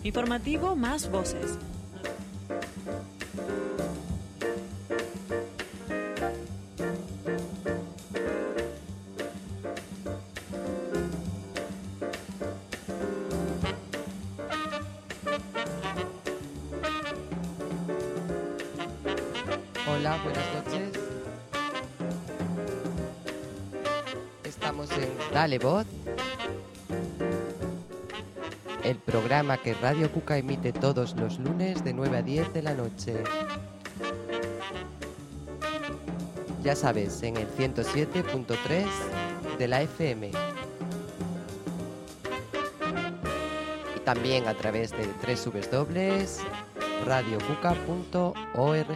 Informativo Más Voces. Hola, buenas noches. Estamos en Dale Voz, el programa que Radio Cuca emite todos los lunes de 9 a 10 de la noche. Ya sabes, en el 107.3 de la FM. Y también a través de www.radiocuca.org.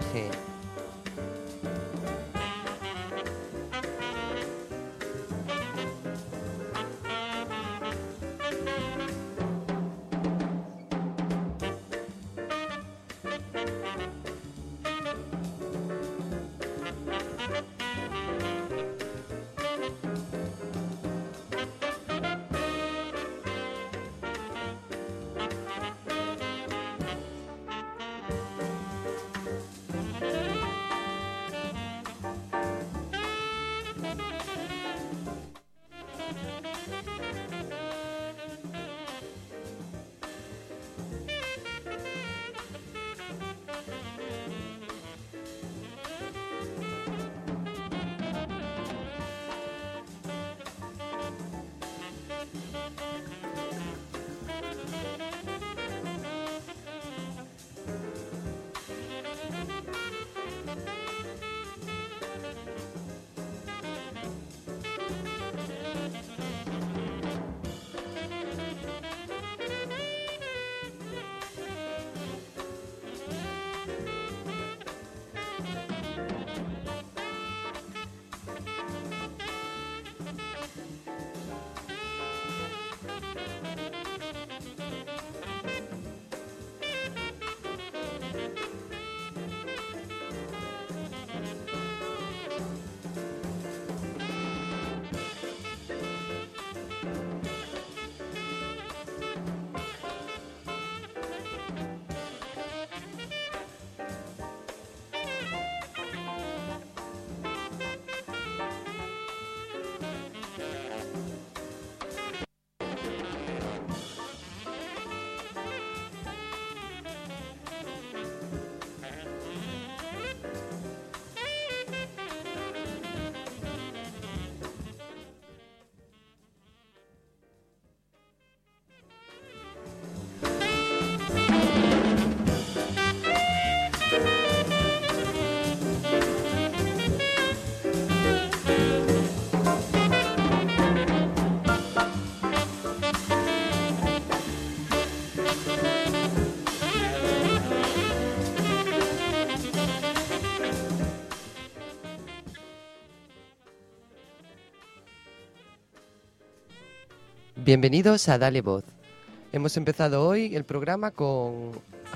Bienvenidos a Dale Voz. Hemos empezado hoy el programa con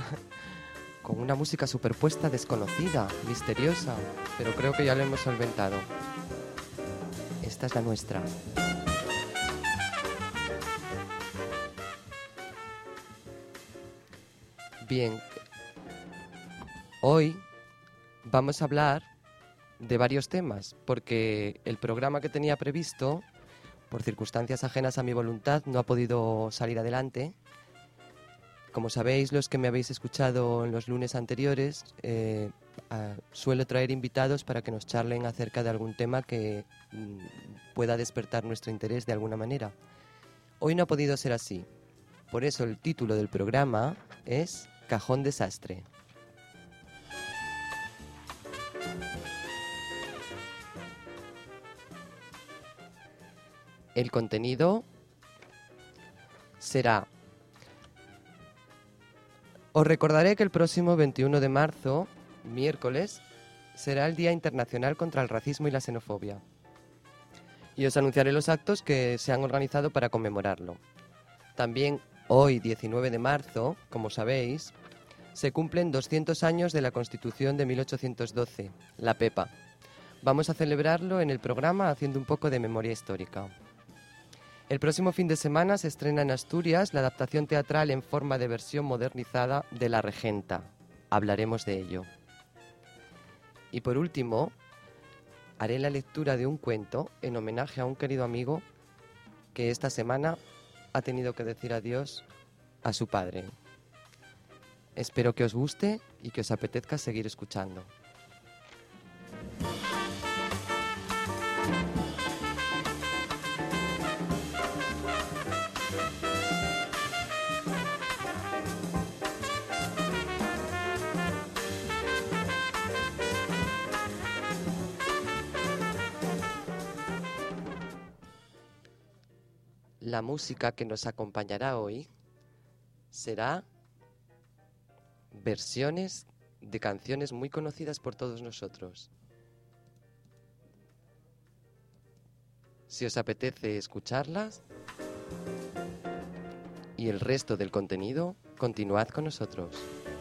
una música superpuesta, desconocida, misteriosa, pero creo que ya lo hemos solventado. Esta es la nuestra. Bien, hoy vamos a hablar de varios temas, porque el programa que tenía previsto, por circunstancias ajenas a mi voluntad, no ha podido salir adelante. Como sabéis, los que me habéis escuchado en los lunes anteriores, suelo traer invitados para que nos charlen acerca de algún tema que pueda despertar nuestro interés de alguna manera. Hoy no ha podido ser así. Por eso el título del programa es Cajón Desastre. El contenido será... Os recordaré que el próximo 21 de marzo, miércoles, será el Día Internacional contra el Racismo y la Xenofobia. Y os anunciaré los actos que se han organizado para conmemorarlo. También hoy, 19 de marzo, como sabéis, se cumplen 200 años de la Constitución de 1812, la PEPA. Vamos a celebrarlo en el programa haciendo un poco de memoria histórica. El próximo fin de semana se estrena en Asturias la adaptación teatral en forma de versión modernizada de La Regenta. Hablaremos de ello. Y por último, haré la lectura de un cuento en homenaje a un querido amigo que esta semana ha tenido que decir adiós a su padre. Espero que os guste y que os apetezca seguir escuchando. La música que nos acompañará hoy será versiones de canciones muy conocidas por todos nosotros. Si os apetece escucharlas y el resto del contenido, continuad con nosotros.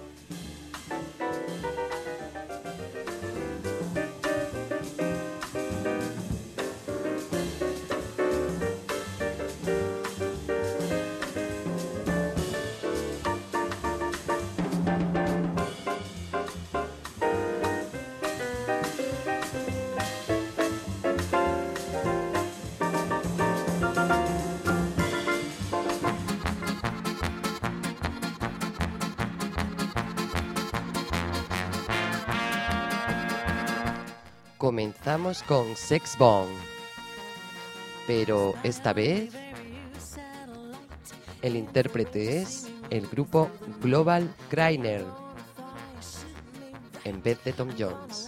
Comenzamos con Sex Bomb, pero esta vez el intérprete es el grupo Global Griner en vez de Tom Jones.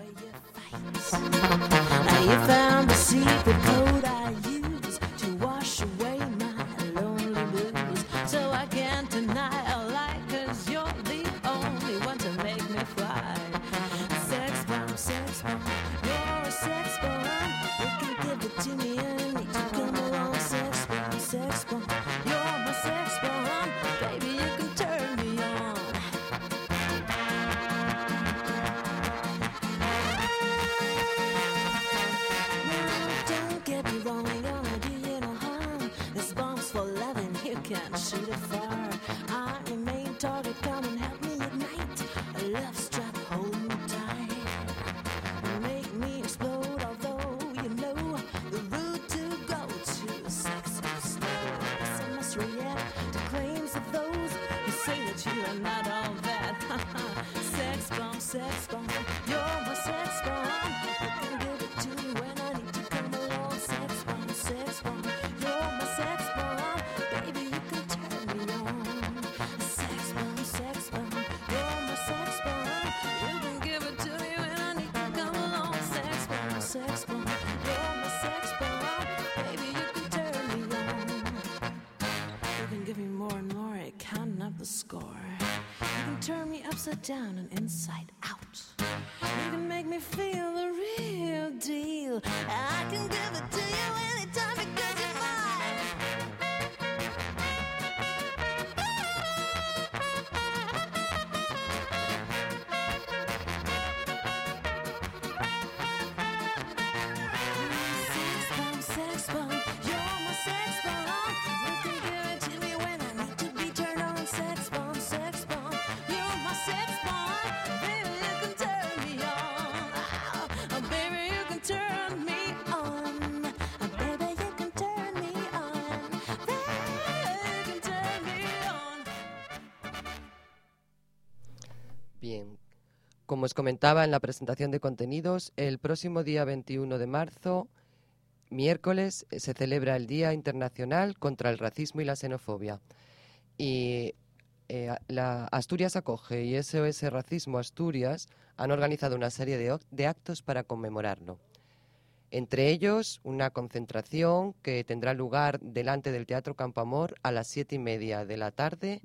Down and inside out. You can make me feel the real deal. I can give it to you anytime because you're mine. Sex bomb, you're my sex bomb. You can give it to me when I need to be turned on. Sex bomb, sex bomb. Sex bomb, baby, you can turn me on. Oh, baby, you can turn me on. Baby, you can turn me on. Baby, you can turn me on. Bien, como os comentaba en la presentación de contenidos, el próximo día 21 de marzo, miércoles, se celebra el Día Internacional contra el Racismo y la Xenofobia. Y la Asturias Acoge y SOS Racismo Asturias han organizado una serie de actos para conmemorarlo. Entre ellos, una concentración que tendrá lugar delante del Teatro Campoamor a las 7:30 de la tarde,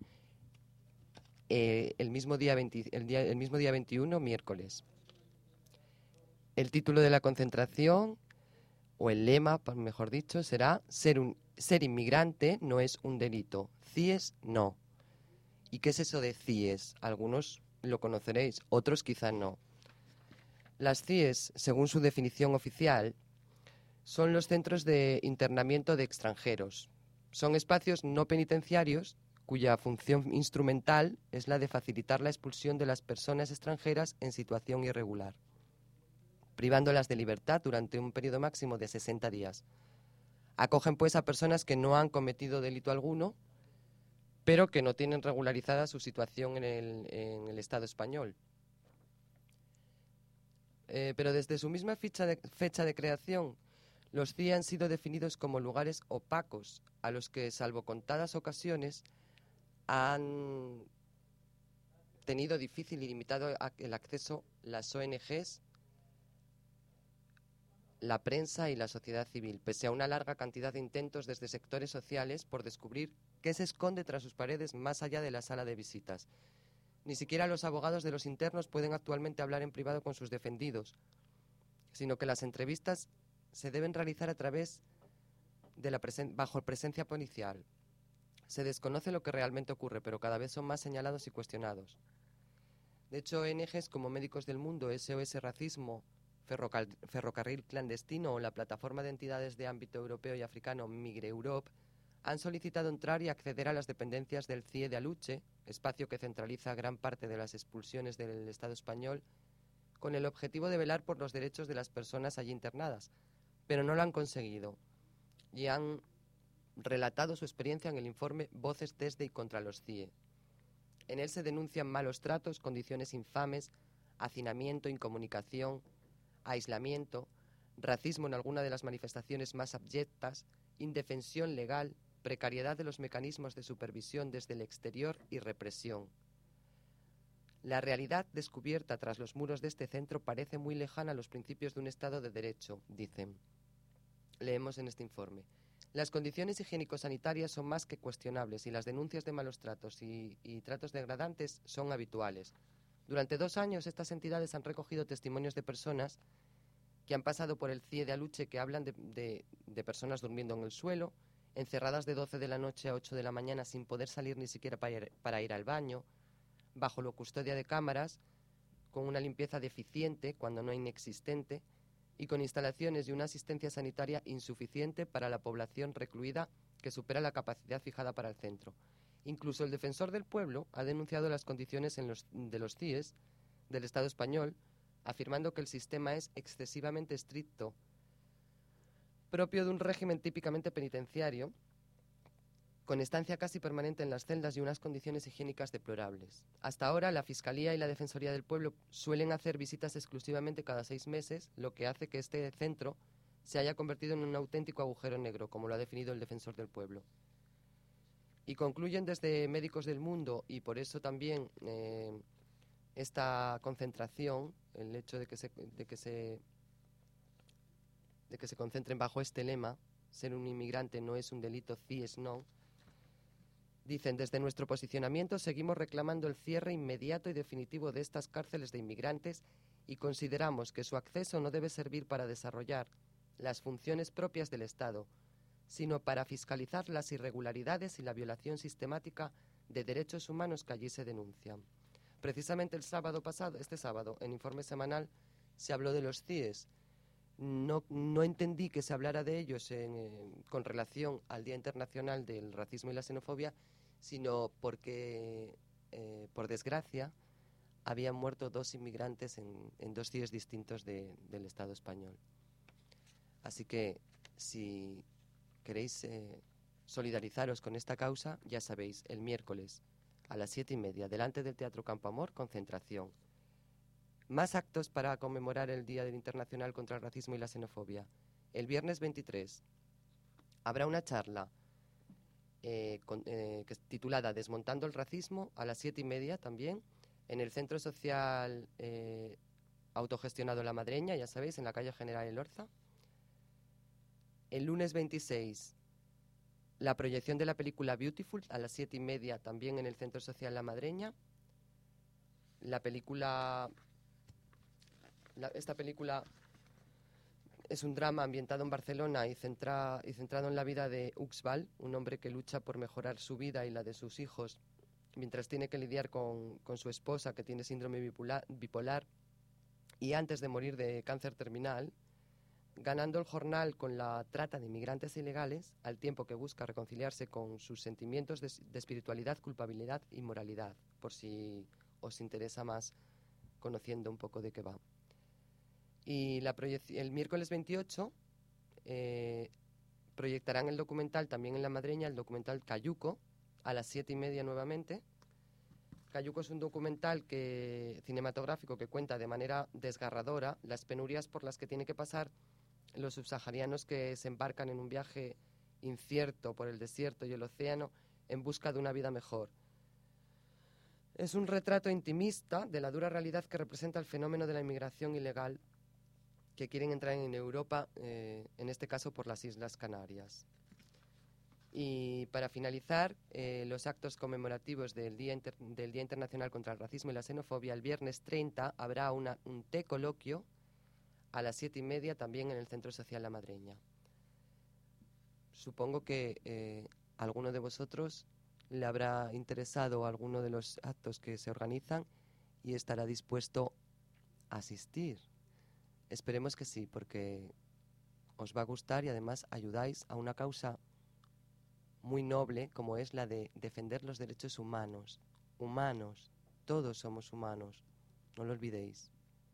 el mismo día 21, miércoles. El título de la concentración, o el lema, mejor dicho, será ser inmigrante no es un delito, CIES no. ¿Y qué es eso de CIES? Algunos lo conoceréis, otros quizás no. Las CIES, según su definición oficial, son los centros de internamiento de extranjeros. Son espacios no penitenciarios cuya función instrumental es la de facilitar la expulsión de las personas extranjeras en situación irregular, privándolas de libertad durante un periodo máximo de 60 días. Acogen pues a personas que no han cometido delito alguno, pero que no tienen regularizada su situación en el Estado español. Pero desde su misma fecha de creación, los CIE han sido definidos como lugares opacos a los que, salvo contadas ocasiones, han tenido difícil y limitado el acceso las ONGs, la prensa y la sociedad civil, pese a una larga cantidad de intentos desde sectores sociales por descubrir qué se esconde tras sus paredes más allá de la sala de visitas. Ni siquiera los abogados de los internos pueden actualmente hablar en privado con sus defendidos, sino que las entrevistas se deben realizar a través de bajo presencia policial. Se desconoce lo que realmente ocurre, pero cada vez son más señalados y cuestionados. De hecho, ONGs como Médicos del Mundo, SOS Racismo, Ferrocarril Clandestino o la Plataforma de Entidades de Ámbito Europeo y Africano Migre Europe han solicitado entrar y acceder a las dependencias del CIE de Aluche, espacio que centraliza gran parte de las expulsiones del Estado español, con el objetivo de velar por los derechos de las personas allí internadas, pero no lo han conseguido y han relatado su experiencia en el informe Voces desde y contra los CIE. En él se denuncian malos tratos, condiciones infames, hacinamiento, incomunicación, aislamiento, racismo en alguna de las manifestaciones más abyectas, indefensión legal, precariedad de los mecanismos de supervisión desde el exterior y represión. La realidad descubierta tras los muros de este centro parece muy lejana a los principios de un Estado de Derecho, dicen. Leemos en este informe. Las condiciones higiénico-sanitarias son más que cuestionables y las denuncias de malos tratos y tratos degradantes son habituales. Durante 2 años estas entidades han recogido testimonios de personas que han pasado por el CIE de Aluche que hablan de personas durmiendo en el suelo, encerradas de 12 de la noche a 8 de la mañana sin poder salir ni siquiera para ir al baño, bajo la custodia de cámaras, con una limpieza deficiente cuando no inexistente, y con instalaciones y una asistencia sanitaria insuficiente para la población recluida que supera la capacidad fijada para el centro. Incluso el defensor del pueblo ha denunciado las condiciones de los CIEs del Estado español, afirmando que el sistema es excesivamente estricto, propio de un régimen típicamente penitenciario, con estancia casi permanente en las celdas y unas condiciones higiénicas deplorables. Hasta ahora, la Fiscalía y la Defensoría del Pueblo suelen hacer visitas exclusivamente cada 6 meses, lo que hace que este centro se haya convertido en un auténtico agujero negro, como lo ha definido el Defensor del Pueblo. Y concluyen desde Médicos del Mundo, y por eso también esta concentración, el hecho de que se concentren bajo este lema, ser un inmigrante no es un delito, CIES no. Dicen, desde nuestro posicionamiento seguimos reclamando el cierre inmediato y definitivo de estas cárceles de inmigrantes y consideramos que su acceso no debe servir para desarrollar las funciones propias del Estado, sino para fiscalizar las irregularidades y la violación sistemática de derechos humanos que allí se denuncian. Precisamente este sábado, en Informe Semanal, se habló de los CIES. No entendí que se hablara de ellos con relación al Día Internacional del Racismo y la Xenofobia, sino porque, por desgracia, habían muerto 2 inmigrantes en 2 CIEs distintos del Estado español. Así que, si queréis solidarizaros con esta causa, ya sabéis, el miércoles a las 7:30, delante del Teatro Campo Amor, concentración. Más actos para conmemorar el Día Internacional contra el Racismo y la Xenofobia. El viernes 23 habrá una charla que es titulada Desmontando el Racismo, a las 7:30 también, en el Centro Social Autogestionado La Madreña, ya sabéis, en la calle General Elorza. El lunes 26, la proyección de la película Beautiful, a las 7:30 también en el Centro Social La Madreña. Esta película es un drama ambientado en Barcelona y centrado en la vida de Uxbal, un hombre que lucha por mejorar su vida y la de sus hijos, mientras tiene que lidiar con su esposa, que tiene síndrome bipolar, y antes de morir de cáncer terminal, ganando el jornal con la trata de inmigrantes ilegales, al tiempo que busca reconciliarse con sus sentimientos de espiritualidad, culpabilidad y moralidad, por si os interesa más conociendo un poco de qué va. Y el miércoles 28 proyectarán el documental también en La Madreña, el documental Cayuco, a las 7:30 nuevamente. Cayuco es un documental cinematográfico que cuenta de manera desgarradora las penurias por las que tienen que pasar los subsaharianos que se embarcan en un viaje incierto por el desierto y el océano en busca de una vida mejor. Es un retrato intimista de la dura realidad que representa el fenómeno de la inmigración ilegal que quieren entrar en Europa, en este caso por las Islas Canarias. Y para finalizar, los actos conmemorativos del Día Internacional contra el Racismo y la Xenofobia, el viernes 30 habrá un té coloquio a las 7:30 también en el Centro Social La Madreña. Supongo que alguno de vosotros le habrá interesado alguno de los actos que se organizan y estará dispuesto a asistir. Esperemos que sí, porque os va a gustar y además ayudáis a una causa muy noble como es la de defender los derechos humanos. Humanos, todos somos humanos, no lo olvidéis.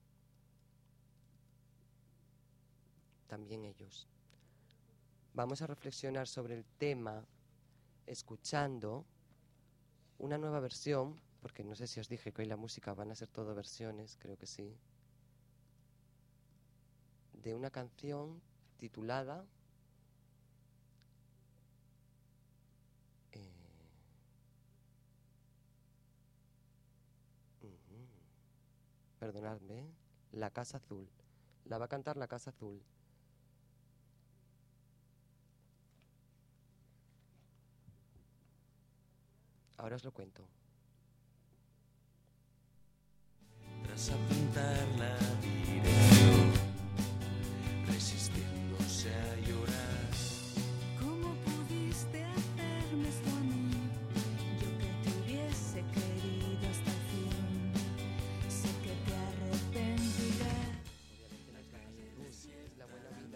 También ellos. Vamos a reflexionar sobre el tema escuchando una nueva versión, porque no sé si os dije que hoy la música van a ser todo versiones, creo que sí, de una canción titulada perdonadme, La Casa Azul. La va a cantar La Casa Azul. Ahora os lo cuento. Tras apuntar la dirección, resistiéndose a llorar. ¿Cómo pudiste hacerme esto a mí? Yo que te hubiese querido hasta el fin. Sé que te arrepentirás. Es La Buena Vida.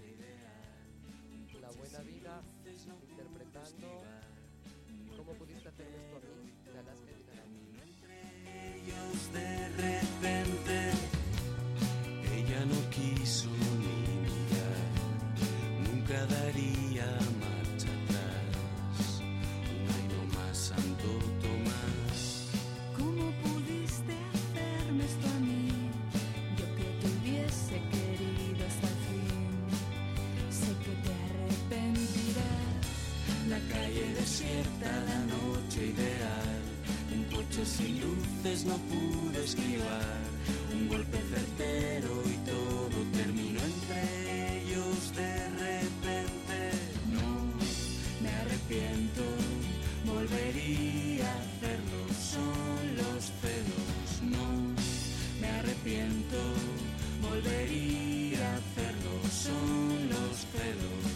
La Buena Vida interpretando ¿Cómo pudiste hacerme esto a mí? De Alaska y Dinarama. Ellos de repente, ella no quiso ni mirar, nunca daría marcha atrás. Un año más, Santo Tomás. ¿Cómo pudiste hacerme esto a mí? Yo que te hubiese querido hasta el fin. Sé que te arrepentirás. La calle desierta, la noche ideal. Un coche sin luces no pudo esquivar. Un golpe certero y todo terminó entre ellos de repente. No me arrepiento, volvería a hacerlo. Son los celos. No me arrepiento, volvería a hacerlo. Son los celos.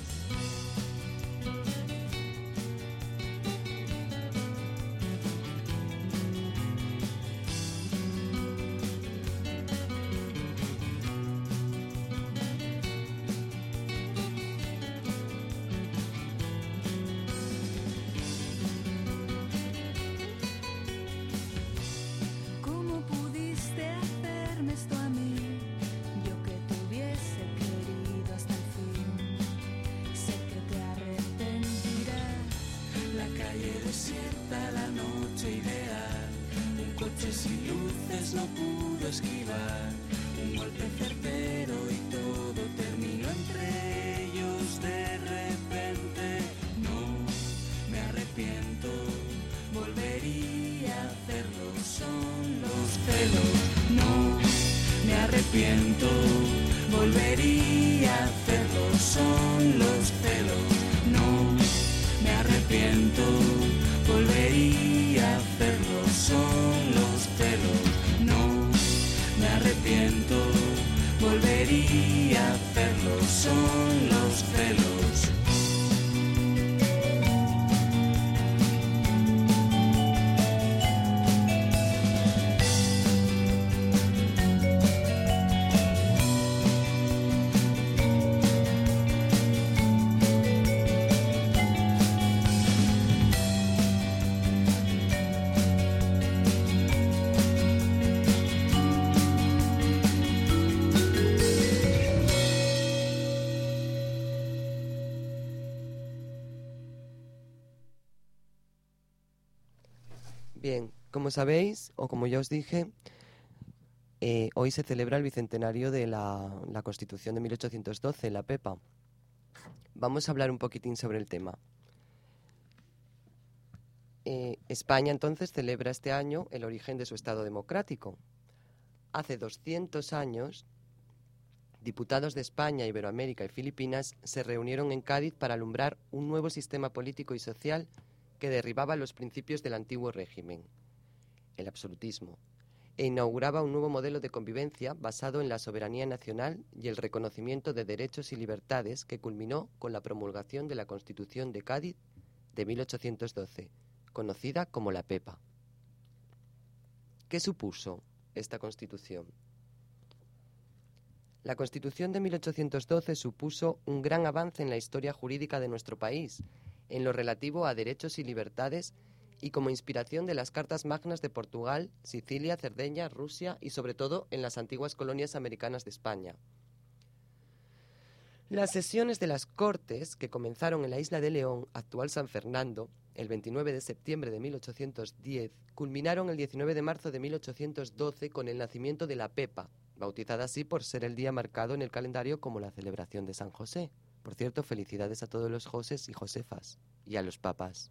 ¿Cómo pudiste hacerme esto a mí? Yo que te hubiese querido hasta el fin. Sé que te arrepentirás. La calle desierta, la noche ideal. Un coche sin luces no pudo esquivar. Un golpe certero y todo terminó entre ellos de repente. No me arrepiento, volvería a hacerlo. Son los celos. No me arrepiento, volvería a hacerlo. Son los celos. No me arrepiento, volvería a hacerlo. Son los celos. No me arrepiento, volvería a hacerlo. Son los celos. Bien, como sabéis, o como ya os dije, hoy se celebra el bicentenario de la Constitución de 1812, la PEPA. Vamos a hablar un poquitín sobre el tema. España entonces celebra este año el origen de su Estado democrático. Hace 200 años, diputados de España, Iberoamérica y Filipinas se reunieron en Cádiz para alumbrar un nuevo sistema político y social que derribaba los principios del antiguo régimen, el absolutismo, e inauguraba un nuevo modelo de convivencia basado en la soberanía nacional y el reconocimiento de derechos y libertades que culminó con la promulgación de la Constitución de Cádiz de 1812, conocida como la PEPA. ¿Qué supuso esta Constitución? La Constitución de 1812 supuso un gran avance en la historia jurídica de nuestro país, en lo relativo a derechos y libertades, y como inspiración de las Cartas Magnas de Portugal, Sicilia, Cerdeña, Rusia y sobre todo en las antiguas colonias americanas de España. Las sesiones de las Cortes, que comenzaron en la isla de León, actual San Fernando, el 29 de septiembre de 1810, culminaron el 19 de marzo de 1812 con el nacimiento de la PEPA, bautizada así por ser el día marcado en el calendario como la celebración de San José. Por cierto, felicidades a todos los Josés y Josefas, y a los papas.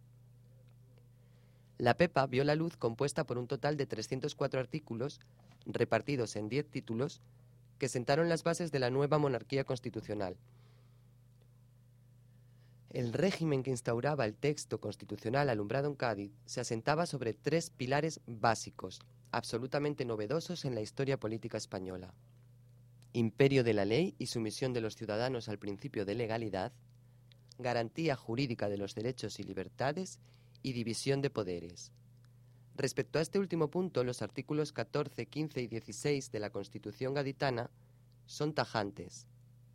La PEPA vio la luz compuesta por un total de 304 artículos, repartidos en 10 títulos, que sentaron las bases de la nueva monarquía constitucional. El régimen que instauraba el texto constitucional alumbrado en Cádiz se asentaba sobre 3 pilares básicos, absolutamente novedosos en la historia política española: imperio de la ley y sumisión de los ciudadanos al principio de legalidad, garantía jurídica de los derechos y libertades y división de poderes. Respecto a este último punto, los artículos 14, 15 y 16 de la Constitución gaditana son tajantes.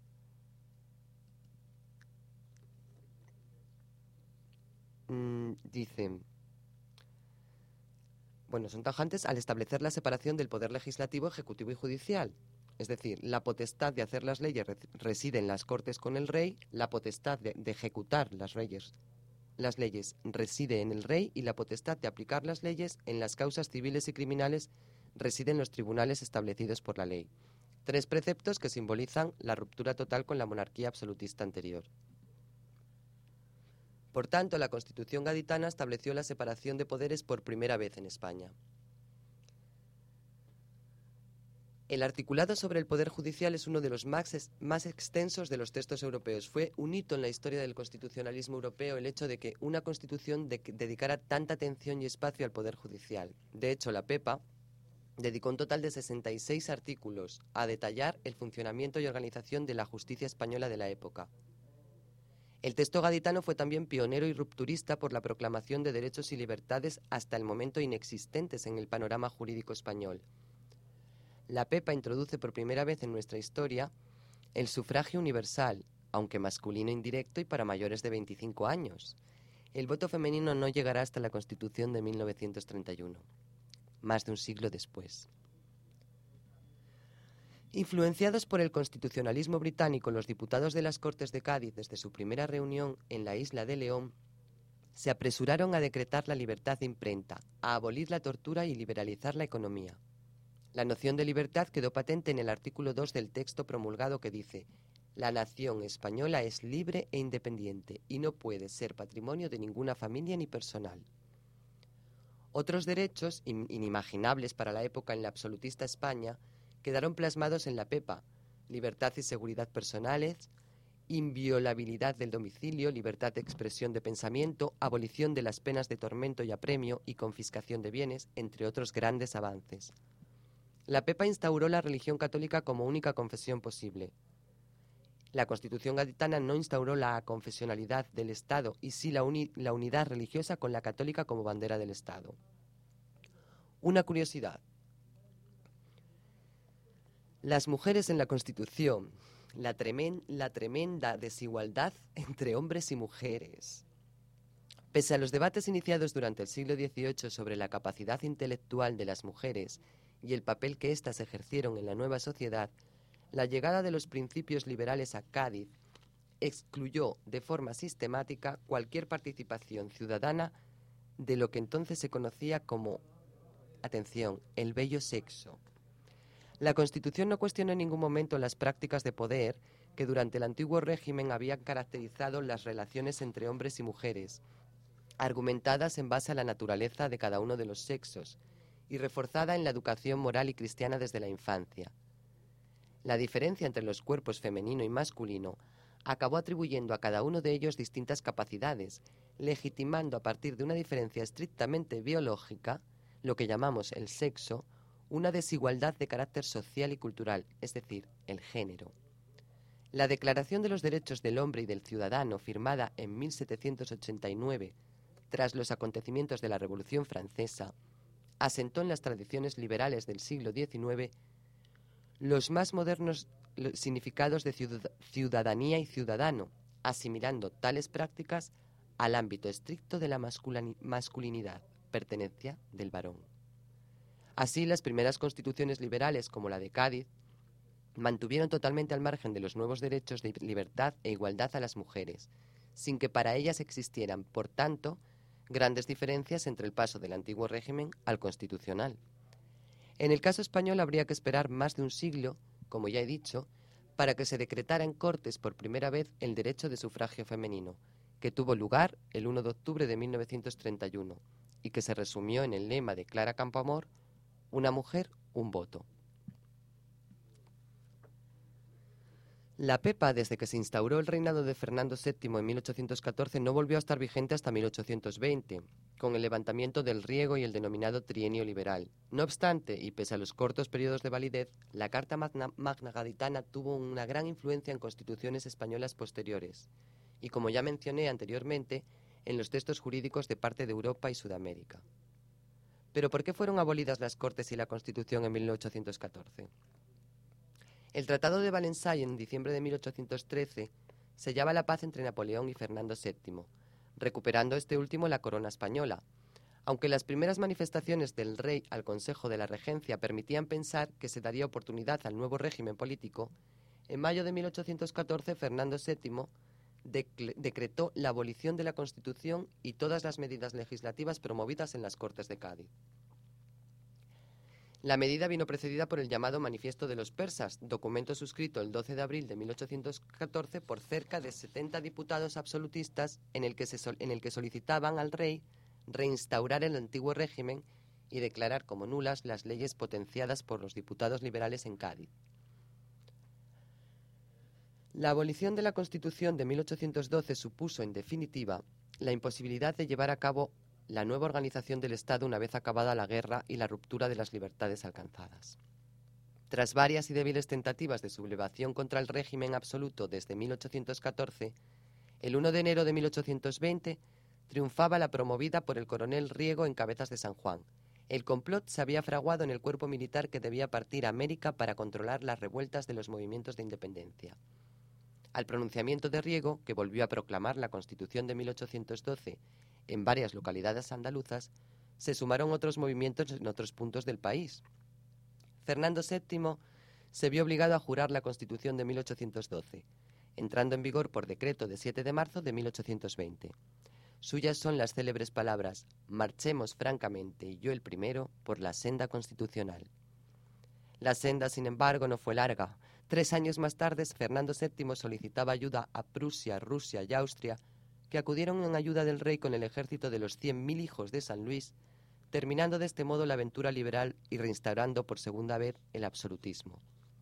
Son tajantes al establecer la separación del poder legislativo, ejecutivo y judicial. Es decir, la potestad de hacer las leyes reside en las Cortes con el rey, la potestad de ejecutar las leyes reside en el rey y la potestad de aplicar las leyes en las causas civiles y criminales reside en los tribunales establecidos por la ley. 3 preceptos que simbolizan la ruptura total con la monarquía absolutista anterior. Por tanto, la Constitución gaditana estableció la separación de poderes por primera vez en España. El articulado sobre el Poder Judicial es uno de los más extensos de los textos europeos. Fue un hito en la historia del constitucionalismo europeo el hecho de que una Constitución dedicara tanta atención y espacio al Poder Judicial. De hecho, la PEPA dedicó un total de 66 artículos a detallar el funcionamiento y organización de la justicia española de la época. El texto gaditano fue también pionero y rupturista por la proclamación de derechos y libertades hasta el momento inexistentes en el panorama jurídico español. La PEPA introduce por primera vez en nuestra historia el sufragio universal, aunque masculino indirecto y para mayores de 25 años. El voto femenino no llegará hasta la Constitución de 1931, más de un siglo después. Influenciados por el constitucionalismo británico, los diputados de las Cortes de Cádiz, desde su primera reunión en la isla de León, se apresuraron a decretar la libertad de imprenta, a abolir la tortura y liberalizar la economía. La noción de libertad quedó patente en el artículo 2 del texto promulgado que dice: «La nación española es libre e independiente y no puede ser patrimonio de ninguna familia ni personal». Otros derechos, inimaginables para la época en la absolutista España, quedaron plasmados en la PEPA: libertad y seguridad personales, inviolabilidad del domicilio, libertad de expresión de pensamiento, abolición de las penas de tormento y apremio y confiscación de bienes, entre otros grandes avances. La PEPA instauró la religión católica como única confesión posible. La Constitución gaditana no instauró la confesionalidad del Estado y sí la unidad religiosa con la católica como bandera del Estado. Una curiosidad. Las mujeres en la Constitución, la tremenda desigualdad entre hombres y mujeres. Pese a los debates iniciados durante el siglo XVIII sobre la capacidad intelectual de las mujeres y el papel que éstas ejercieron en la nueva sociedad, la llegada de los principios liberales a Cádiz excluyó de forma sistemática cualquier participación ciudadana de lo que entonces se conocía como, atención, el bello sexo. La Constitución no cuestiona en ningún momento las prácticas de poder que durante el antiguo régimen habían caracterizado las relaciones entre hombres y mujeres, argumentadas en base a la naturaleza de cada uno de los sexos y reforzada en la educación moral y cristiana desde la infancia. La diferencia entre los cuerpos femenino y masculino acabó atribuyendo a cada uno de ellos distintas capacidades, legitimando a partir de una diferencia estrictamente biológica, lo que llamamos el sexo, una desigualdad de carácter social y cultural, es decir, el género. La Declaración de los Derechos del Hombre y del Ciudadano, firmada en 1789, tras los acontecimientos de la Revolución Francesa, asentó en las tradiciones liberales del siglo XIX los más modernos significados de ciudadanía y ciudadano, asimilando tales prácticas al ámbito estricto de la masculinidad, pertenencia del varón. Así, las primeras constituciones liberales, como la de Cádiz, mantuvieron totalmente al margen de los nuevos derechos de libertad e igualdad a las mujeres, sin que para ellas existieran, por tanto, grandes diferencias entre el paso del antiguo régimen al constitucional. En el caso español habría que esperar más de un siglo, como ya he dicho, para que se decretara en Cortes por primera vez el derecho de sufragio femenino, que tuvo lugar el 1 de octubre de 1931 y que se resumió en el lema de Clara Campoamor: una mujer, un voto. La PEPA, desde que se instauró el reinado de Fernando VII en 1814, no volvió a estar vigente hasta 1820, con el levantamiento del riego y el denominado trienio liberal. No obstante, y pese a los cortos periodos de validez, la Carta Magna Gaditana tuvo una gran influencia en constituciones españolas posteriores, y como ya mencioné anteriormente, en los textos jurídicos de parte de Europa y Sudamérica. ¿Pero por qué fueron abolidas las Cortes y la Constitución en 1814? El Tratado de Valensay, en diciembre de 1813, sellaba la paz entre Napoleón y Fernando VII, recuperando este último la corona española, aunque las primeras manifestaciones del rey al Consejo de la Regencia permitían pensar que se daría oportunidad al nuevo régimen político. En mayo de 1814, Fernando VII decretó la abolición de la Constitución y todas las medidas legislativas promovidas en las Cortes de Cádiz. La medida vino precedida por el llamado Manifiesto de los Persas, documento suscrito el 12 de abril de 1814 por cerca de 70 diputados absolutistas en el que solicitaban al rey reinstaurar el antiguo régimen y declarar como nulas las leyes potenciadas por los diputados liberales en Cádiz. La abolición de la Constitución de 1812 supuso, en definitiva, la imposibilidad de llevar a cabo la nueva organización del Estado una vez acabada la guerra y la ruptura de las libertades alcanzadas. Tras varias y débiles tentativas de sublevación contra el régimen absoluto desde 1814, el 1 de enero de 1820 triunfaba la promovida por el coronel Riego en Cabezas de San Juan. El complot se había fraguado en el cuerpo militar que debía partir a América para controlar las revueltas de los movimientos de independencia. Al pronunciamiento de Riego, que volvió a proclamar la Constitución de 1812 en varias localidades andaluzas, se sumaron otros movimientos en otros puntos del país. Fernando VII se vio obligado a jurar la Constitución de 1812, entrando en vigor por decreto de 7 de marzo de 1820. Suyas son las célebres palabras: «Marchemos francamente, y yo el primero, por la senda constitucional». La senda, sin embargo, no fue larga. 3 años más tarde, Fernando VII solicitaba ayuda a Prusia, Rusia y Austria, que acudieron en ayuda del rey con el ejército de los 100.000 hijos de San Luis, terminando de este modo la aventura liberal y reinstaurando por segunda vez el absolutismo.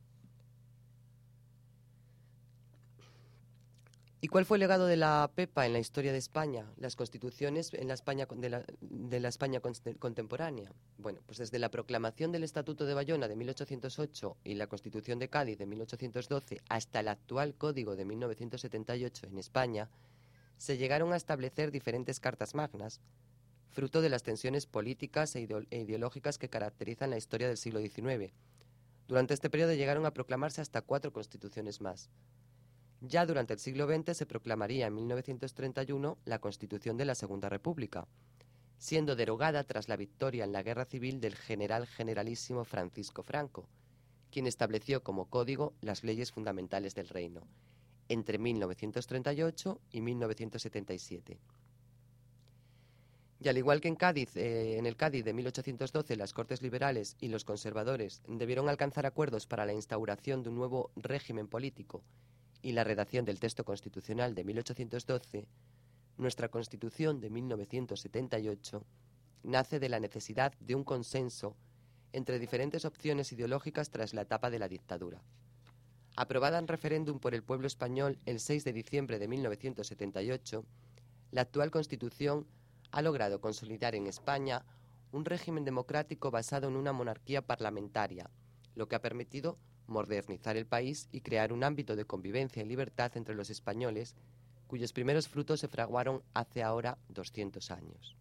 ¿Y cuál fue el legado de la PEPA en la historia de España, las constituciones en la España de la España contemporánea? Bueno, pues desde la proclamación del Estatuto de Bayona de 1808 y la Constitución de Cádiz de 1812 hasta el actual Código de 1978 en España, se llegaron a establecer diferentes cartas magnas, fruto de las tensiones políticas e ideológicas que caracterizan la historia del siglo XIX. Durante este periodo llegaron a proclamarse hasta 4 constituciones más. Ya durante el siglo XX se proclamaría en 1931 la Constitución de la Segunda República, siendo derogada tras la victoria en la Guerra Civil del generalísimo Francisco Franco, quien estableció como código las leyes fundamentales del reino, entre 1938 y 1977. Y al igual que en Cádiz, en el Cádiz de 1812, las Cortes liberales y los conservadores debieron alcanzar acuerdos para la instauración de un nuevo régimen político y la redacción del texto constitucional de 1812, nuestra Constitución de 1978 nace de la necesidad de un consenso entre diferentes opciones ideológicas tras la etapa de la dictadura. Aprobada en referéndum por el pueblo español el 6 de diciembre de 1978, la actual Constitución ha logrado consolidar en España un régimen democrático basado en una monarquía parlamentaria, lo que ha permitido modernizar el país y crear un ámbito de convivencia y libertad entre los españoles, cuyos primeros frutos se fraguaron hace ahora 200 años.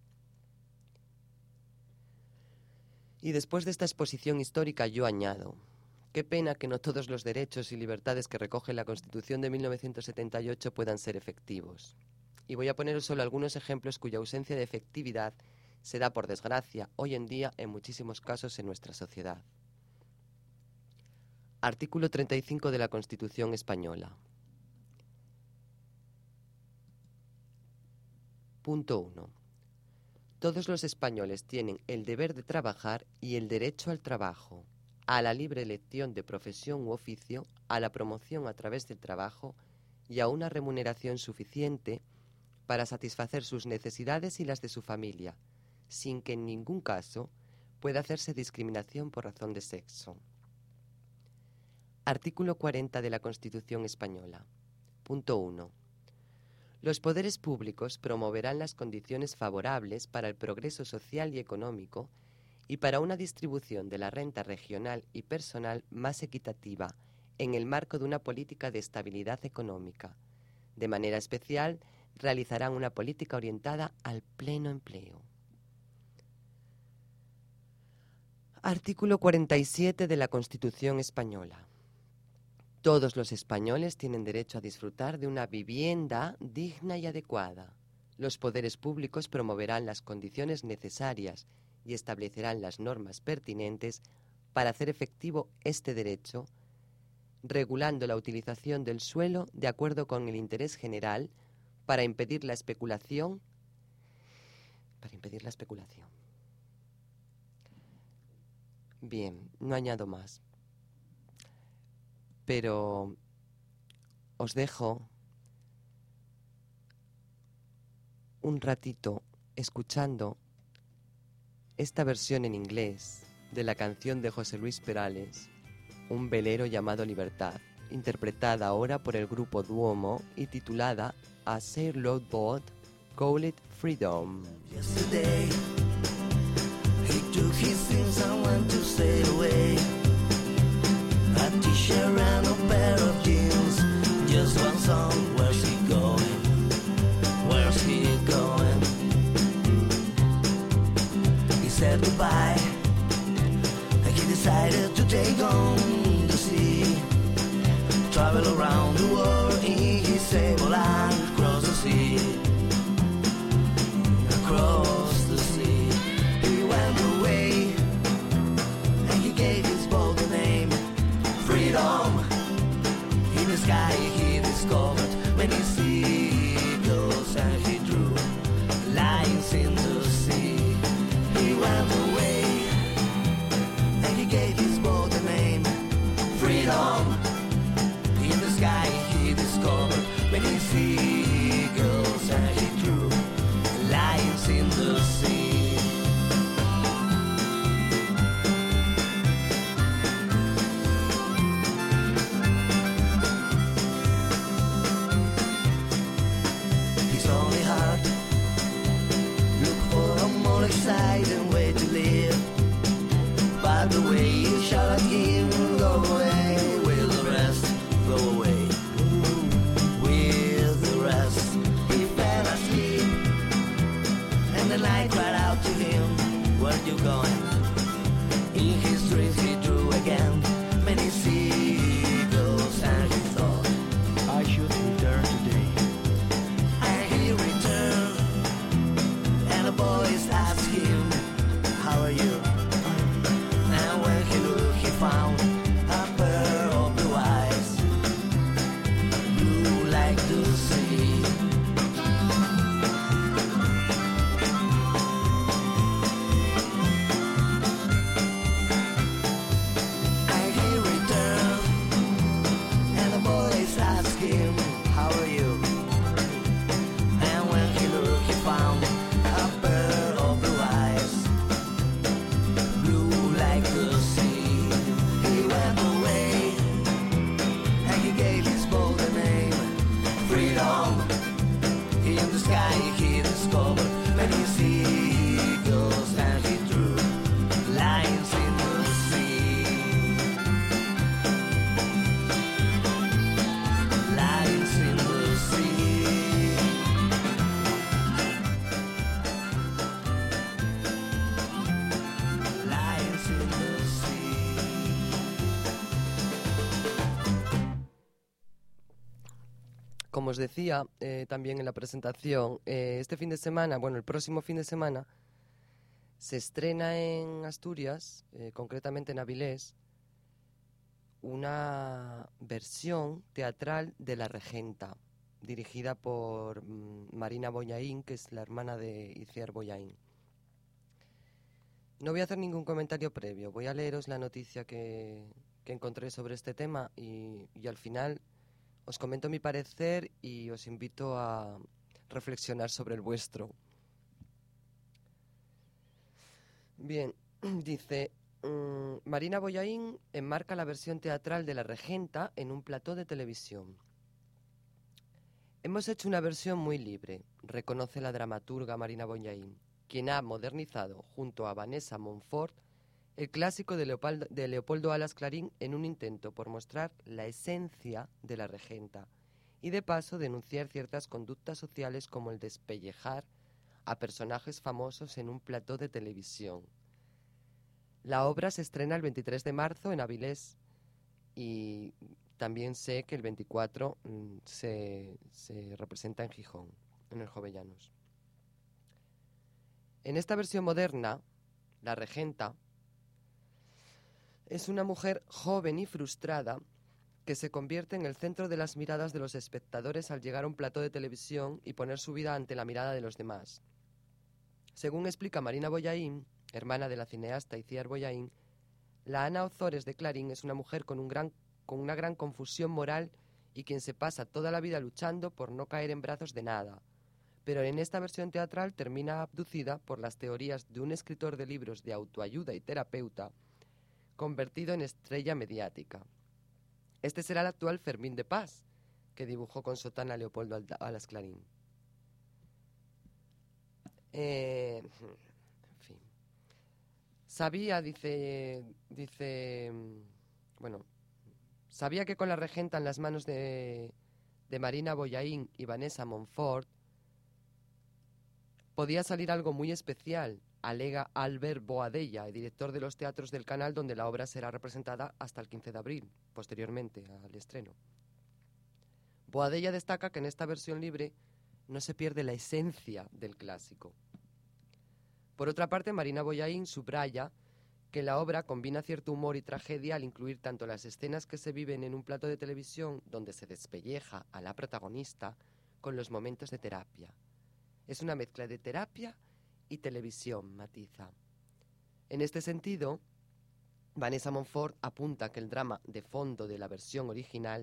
Y después de esta exposición histórica yo añado, qué pena que no todos los derechos y libertades que recoge la Constitución de 1978 puedan ser efectivos. Y voy a poneros solo algunos ejemplos cuya ausencia de efectividad se da, por desgracia, hoy en día en muchísimos casos en nuestra sociedad. Artículo 35 de la Constitución española. Punto 1. Todos los españoles tienen el deber de trabajar y el derecho al trabajo, a la libre elección de profesión u oficio, a la promoción a través del trabajo y a una remuneración suficiente para satisfacer sus necesidades y las de su familia, sin que en ningún caso pueda hacerse discriminación por razón de sexo. Artículo 40 de la Constitución española. Punto 1. Los poderes públicos promoverán las condiciones favorables para el progreso social y económico y para una distribución de la renta regional y personal más equitativa en el marco de una política de estabilidad económica. De manera especial, realizarán una política orientada al pleno empleo. Artículo 47 de la Constitución española. Todos los españoles tienen derecho a disfrutar de una vivienda digna y adecuada. Los poderes públicos promoverán las condiciones necesarias y establecerán las normas pertinentes para hacer efectivo este derecho, regulando la utilización del suelo de acuerdo con el interés general para impedir la especulación. Bien, no añado más. Pero os dejo un ratito escuchando esta versión en inglés de la canción de José Luis Perales, Un velero llamado Libertad, interpretada ahora por el grupo Duomo y titulada A Sailor Boat Called Freedom. Yesterday, he took his things and went to sail away. A t-shirt and a pair of jeans, just one song, where's he going? Where's he going? He said goodbye, and he decided to take on the sea. Travel around the world in his sail and cross the sea. Across the sea, he went away, and he gave his boat the name Freedom. In the sky he discovered many seagulls, and he drew lines in the sea. He went away, and he gave his boat the name Freedom. In the sky he discovered many seagulls, and he drew lines in the sea. His only heart looked for a more exciting way to live, but the way he shot at him go away, will the rest go away? With the rest, he fell asleep, and the night cried out to him, where you going? In his dreams he drew again many seagulls, and he thought, I should return today. And he returned, and the boys asked him, discovered many seagulls and he drew lines in the sea. Lines in the sea. Lines in the sea. Como os decía también en la presentación, este fin de semana, bueno, el próximo fin de semana, se estrena en Asturias, concretamente en Avilés, una versión teatral de La Regenta, dirigida por Marina Boyaín, que es la hermana de Itziar Boyaín. No voy a hacer ningún comentario previo, voy a leeros la noticia que encontré sobre este tema y al final os comento mi parecer y os invito a reflexionar sobre el vuestro. Bien, dice, Marina Boyaín enmarca la versión teatral de La Regenta en un plató de televisión. Hemos hecho una versión muy libre, reconoce la dramaturga Marina Boyaín, quien ha modernizado, junto a Vanessa Montfort, el clásico de Leopoldo Alas Clarín en un intento por mostrar la esencia de La Regenta y de paso denunciar ciertas conductas sociales como el despellejar a personajes famosos en un plató de televisión. La obra se estrena el 23 de marzo en Avilés y también sé que el 24 se representa en Gijón, en el Jovellanos. En esta versión moderna, La Regenta es una mujer joven y frustrada que se convierte en el centro de las miradas de los espectadores al llegar a un plató de televisión y poner su vida ante la mirada de los demás. Según explica Marina Boyaín, hermana de la cineasta Itziar Boyaín, la Ana Ozores de Clarín es una mujer con una gran confusión moral y quien se pasa toda la vida luchando por no caer en brazos de nada. Pero en esta versión teatral termina abducida por las teorías de un escritor de libros de autoayuda y terapeuta convertido en estrella mediática. Este será el actual Fermín de Paz, que dibujó con sotana Leopoldo Alas Clarín. En fin. Sabía, sabía que con La Regenta en las manos de Marina Boyaín y Vanessa Montfort podía salir algo muy especial, alega Albert Boadella, el director de los teatros del canal, donde la obra será representada hasta el 15 de abril, posteriormente al estreno. Boadella destaca que en esta versión libre no se pierde la esencia del clásico. Por otra parte, Marina Boyaín subraya que la obra combina cierto humor y tragedia al incluir tanto las escenas que se viven en un plato de televisión donde se despelleja a la protagonista con los momentos de terapia. Es una mezcla de terapia y televisión, matiza. En este sentido, Vanessa Montfort apunta que el drama de fondo de la versión original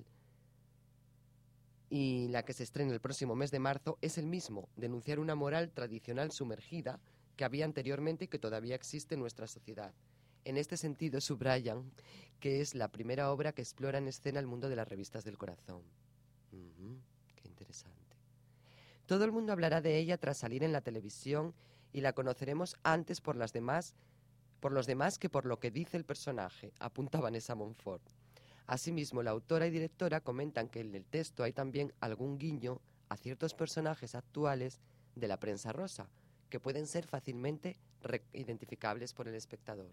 y la que se estrena el próximo mes de marzo es el mismo, denunciar una moral tradicional sumergida que había anteriormente y que todavía existe en nuestra sociedad. En este sentido, subrayan que es la primera obra que explora en escena el mundo de las revistas del corazón. Qué interesante. Todo el mundo hablará de ella tras salir en la televisión y la conoceremos antes por los demás que por lo que dice el personaje, apunta Vanessa Montfort. Asimismo, la autora y directora comentan que en el texto hay también algún guiño a ciertos personajes actuales de la prensa rosa, que pueden ser fácilmente identificables por el espectador.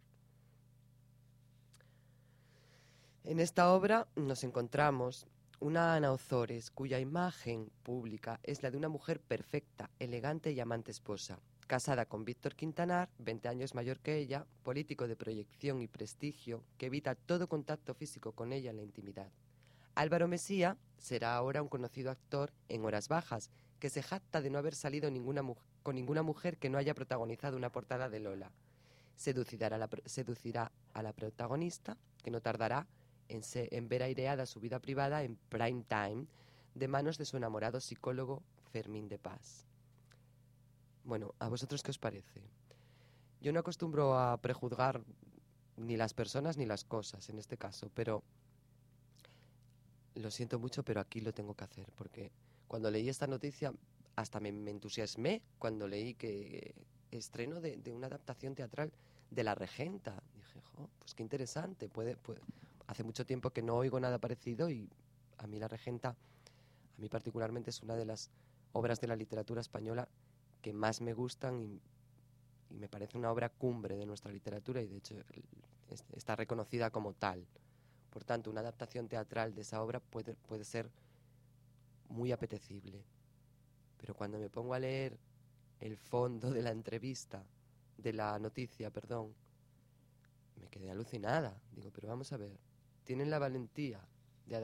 En esta obra nos encontramos una Ana Ozores cuya imagen pública es la de una mujer perfecta, elegante y amante esposa, casada con Víctor Quintanar, 20 años mayor que ella, político de proyección y prestigio, que evita todo contacto físico con ella en la intimidad. Álvaro Mesía será ahora un conocido actor en horas bajas, que se jacta de no haber salido con ninguna mujer que no haya protagonizado una portada de Lola. Seducirá a la protagonista, que no tardará en ver aireada su vida privada en prime time de manos de su enamorado psicólogo Fermín de Paz. Bueno, ¿a vosotros qué os parece? Yo no acostumbro a prejuzgar ni las personas ni las cosas en este caso, pero lo siento mucho, pero aquí lo tengo que hacer, porque cuando leí esta noticia hasta me entusiasmé cuando leí que estreno de una adaptación teatral de La Regenta. Dije, jo, pues qué interesante. Hace mucho tiempo que no oigo nada parecido y a mí La Regenta, a mí particularmente, es una de las obras de la literatura española que más me gustan y me parece una obra cumbre de nuestra literatura y de hecho está reconocida como tal. Por tanto, una adaptación teatral de esa obra puede ser muy apetecible. Pero cuando me pongo a leer el fondo de la entrevista, de la noticia, perdón, me quedé alucinada. Digo, pero vamos a ver, tienen la valentía de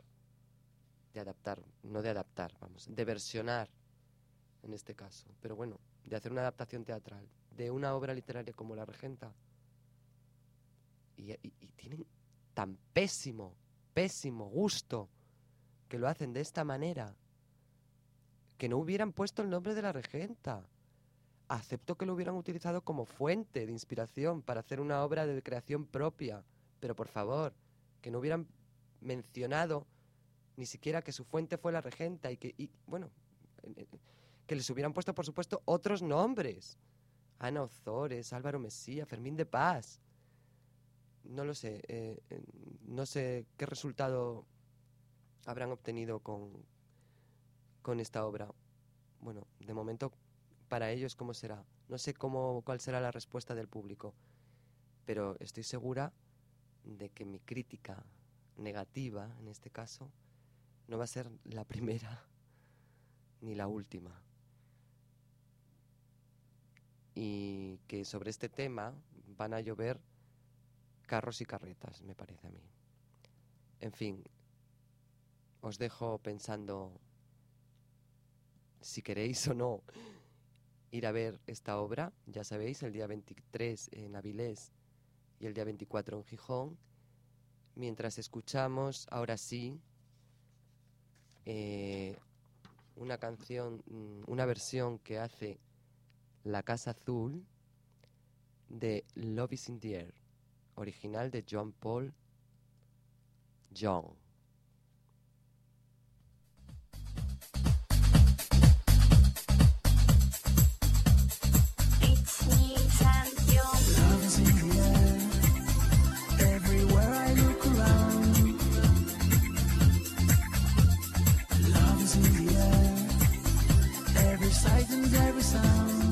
de versionar, en este caso, pero bueno, de hacer una adaptación teatral de una obra literaria como La Regenta y tienen tan pésimo gusto que lo hacen de esta manera, que no hubieran puesto el nombre de La Regenta. Acepto que lo hubieran utilizado como fuente de inspiración para hacer una obra de creación propia, pero por favor, que no hubieran mencionado ni siquiera que su fuente fue La Regenta y bueno, que les hubieran puesto, por supuesto, otros nombres. Ana Ozores, Álvaro Mesía, Fermín de Paz. No lo sé, no sé qué resultado habrán obtenido con esta obra. Bueno, de momento, para ellos, ¿cómo será? No sé cuál será la respuesta del público, pero estoy segura de que mi crítica negativa, en este caso, no va a ser la primera ni la última. Y que sobre este tema van a llover carros y carretas, me parece a mí. En fin, os dejo pensando si queréis o no ir a ver esta obra. Ya sabéis, el día 23 en Avilés y el día 24 en Gijón. Mientras escuchamos, ahora sí, una versión que hace La Casa Azul de Love is in the Air, original de John Paul Young. Love is in the air, everywhere I look around. Love is in the air, every sight and every sound.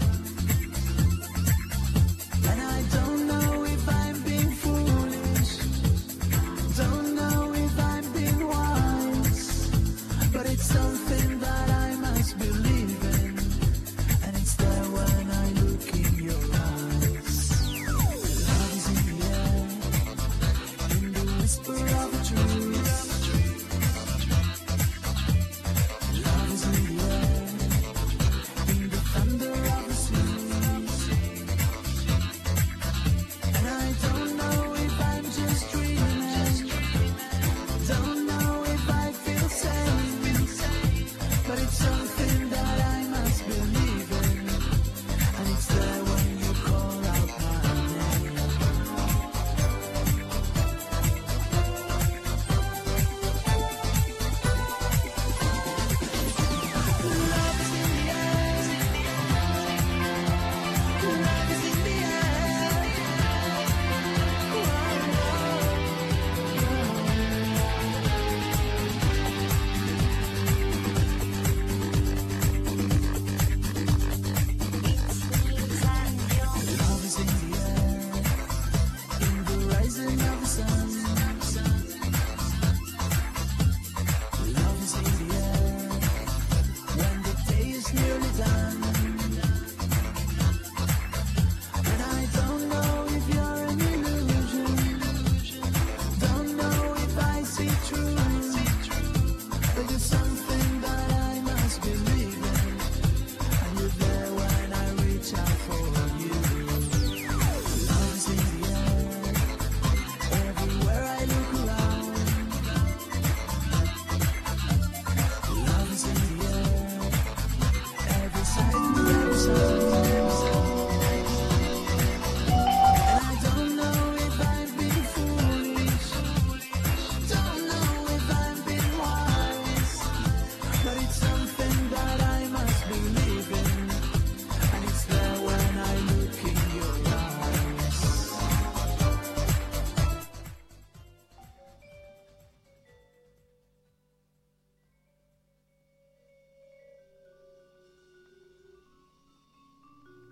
And I don't know if I'm being foolish, don't know if I'm being wise, but it's something that I must believe in, and it's there when I look in your eyes. Love is in the air, in the whisper of the trees. Love is in the air, in the thunder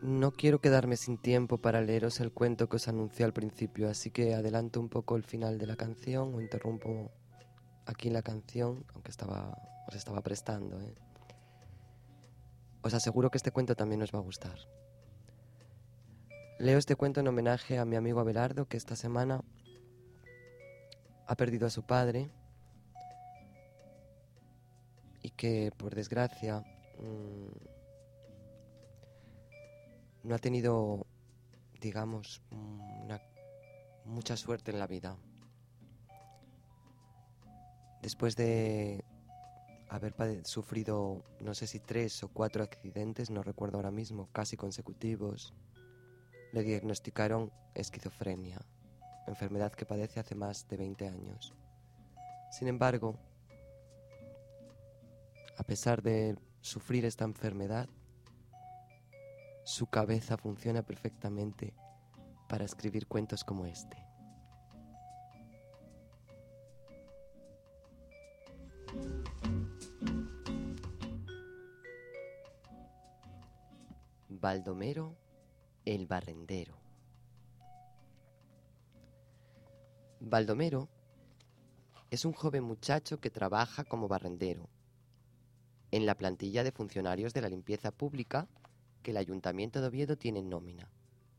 No quiero quedarme sin tiempo para leeros el cuento que os anuncié al principio, así que adelanto un poco el final de la canción o interrumpo aquí la canción, aunque os estaba prestando. Os aseguro que este cuento también os va a gustar. Leo este cuento en homenaje a mi amigo Abelardo, que esta semana ha perdido a su padre y que, por desgracia, no ha tenido, digamos, mucha suerte en la vida. Después de haber sufrido, no sé si 3 o 4 accidentes, no recuerdo ahora mismo, casi consecutivos, le diagnosticaron esquizofrenia, enfermedad que padece hace más de 20 años. Sin embargo, a pesar de sufrir esta enfermedad, su cabeza funciona perfectamente para escribir cuentos como este. Baldomero el barrendero. Baldomero es un joven muchacho que trabaja como barrendero en la plantilla de funcionarios de la limpieza pública que el Ayuntamiento de Oviedo tiene en nómina.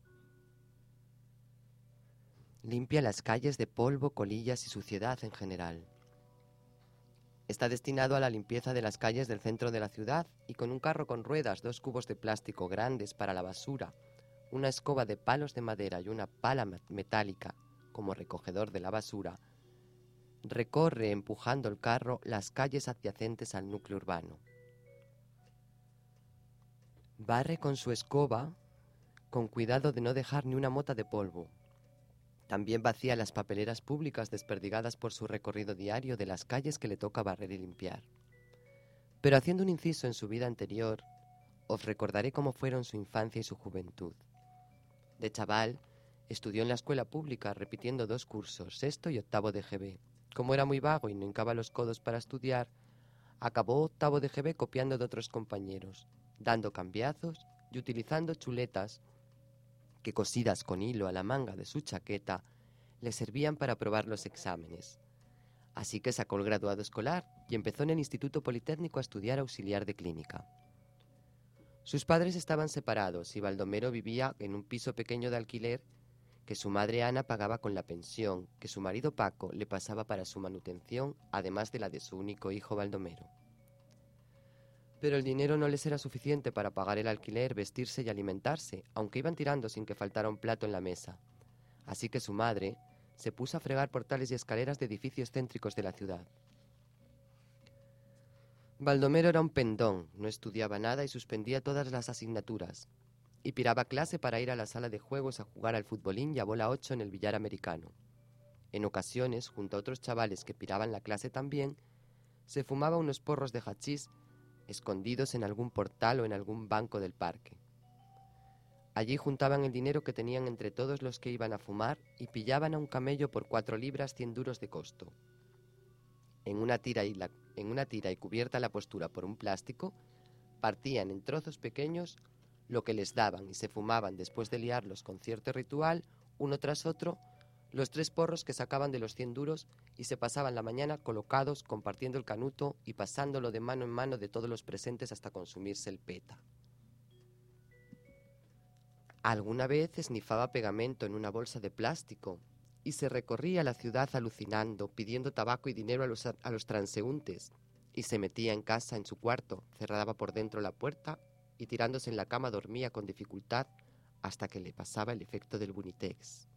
Limpia las calles de polvo, colillas y suciedad en general. Está destinado a la limpieza de las calles del centro de la ciudad y con un carro con ruedas, 2 cubos de plástico grandes para la basura, una escoba de palos de madera y una pala metálica como recogedor de la basura, recorre empujando el carro las calles adyacentes al núcleo urbano. Barre con su escoba con cuidado de no dejar ni una mota de polvo. También vacía las papeleras públicas desperdigadas por su recorrido diario de las calles que le toca barrer y limpiar. Pero haciendo un inciso en su vida anterior, os recordaré cómo fueron su infancia y su juventud. De chaval, estudió en la escuela pública repitiendo 2 cursos, 6º y 8º de GB. Como era muy vago y no hincaba los codos para estudiar, acabó 8º de GB copiando de otros compañeros, dando cambiazos y utilizando chuletas que, cosidas con hilo a la manga de su chaqueta, le servían para aprobar los exámenes. Así que sacó el graduado escolar y empezó en el Instituto Politécnico a estudiar auxiliar de clínica. Sus padres estaban separados y Baldomero vivía en un piso pequeño de alquiler que su madre Ana pagaba con la pensión que su marido Paco le pasaba para su manutención, además de la de su único hijo Baldomero. Pero el dinero no les era suficiente para pagar el alquiler, vestirse y alimentarse, aunque iban tirando sin que faltara un plato en la mesa. Así que su madre se puso a fregar portales y escaleras de edificios céntricos de la ciudad. Baldomero era un pendón, no estudiaba nada y suspendía todas las asignaturas. Y piraba clase para ir a la sala de juegos a jugar al futbolín y a bola 8 en el billar americano. En ocasiones, junto a otros chavales que piraban la clase también, se fumaba unos porros de hachís escondidos en algún portal o en algún banco del parque. Allí juntaban el dinero que tenían entre todos los que iban a fumar y pillaban a un camello por 4 libras 100 duros de costo. En una tira y cubierta la postura por un plástico, partían en trozos pequeños lo que les daban y se fumaban, después de liarlos con cierto ritual, uno tras otro, los 3 porros que sacaban de los 100 duros y se pasaban la mañana colocados, compartiendo el canuto y pasándolo de mano en mano de todos los presentes hasta consumirse el peta. Alguna vez esnifaba pegamento en una bolsa de plástico y se recorría la ciudad alucinando, pidiendo tabaco y dinero a los transeúntes, y se metía en casa, en su cuarto, cerraba por dentro la puerta y tirándose en la cama dormía con dificultad hasta que le pasaba el efecto del Bunitex.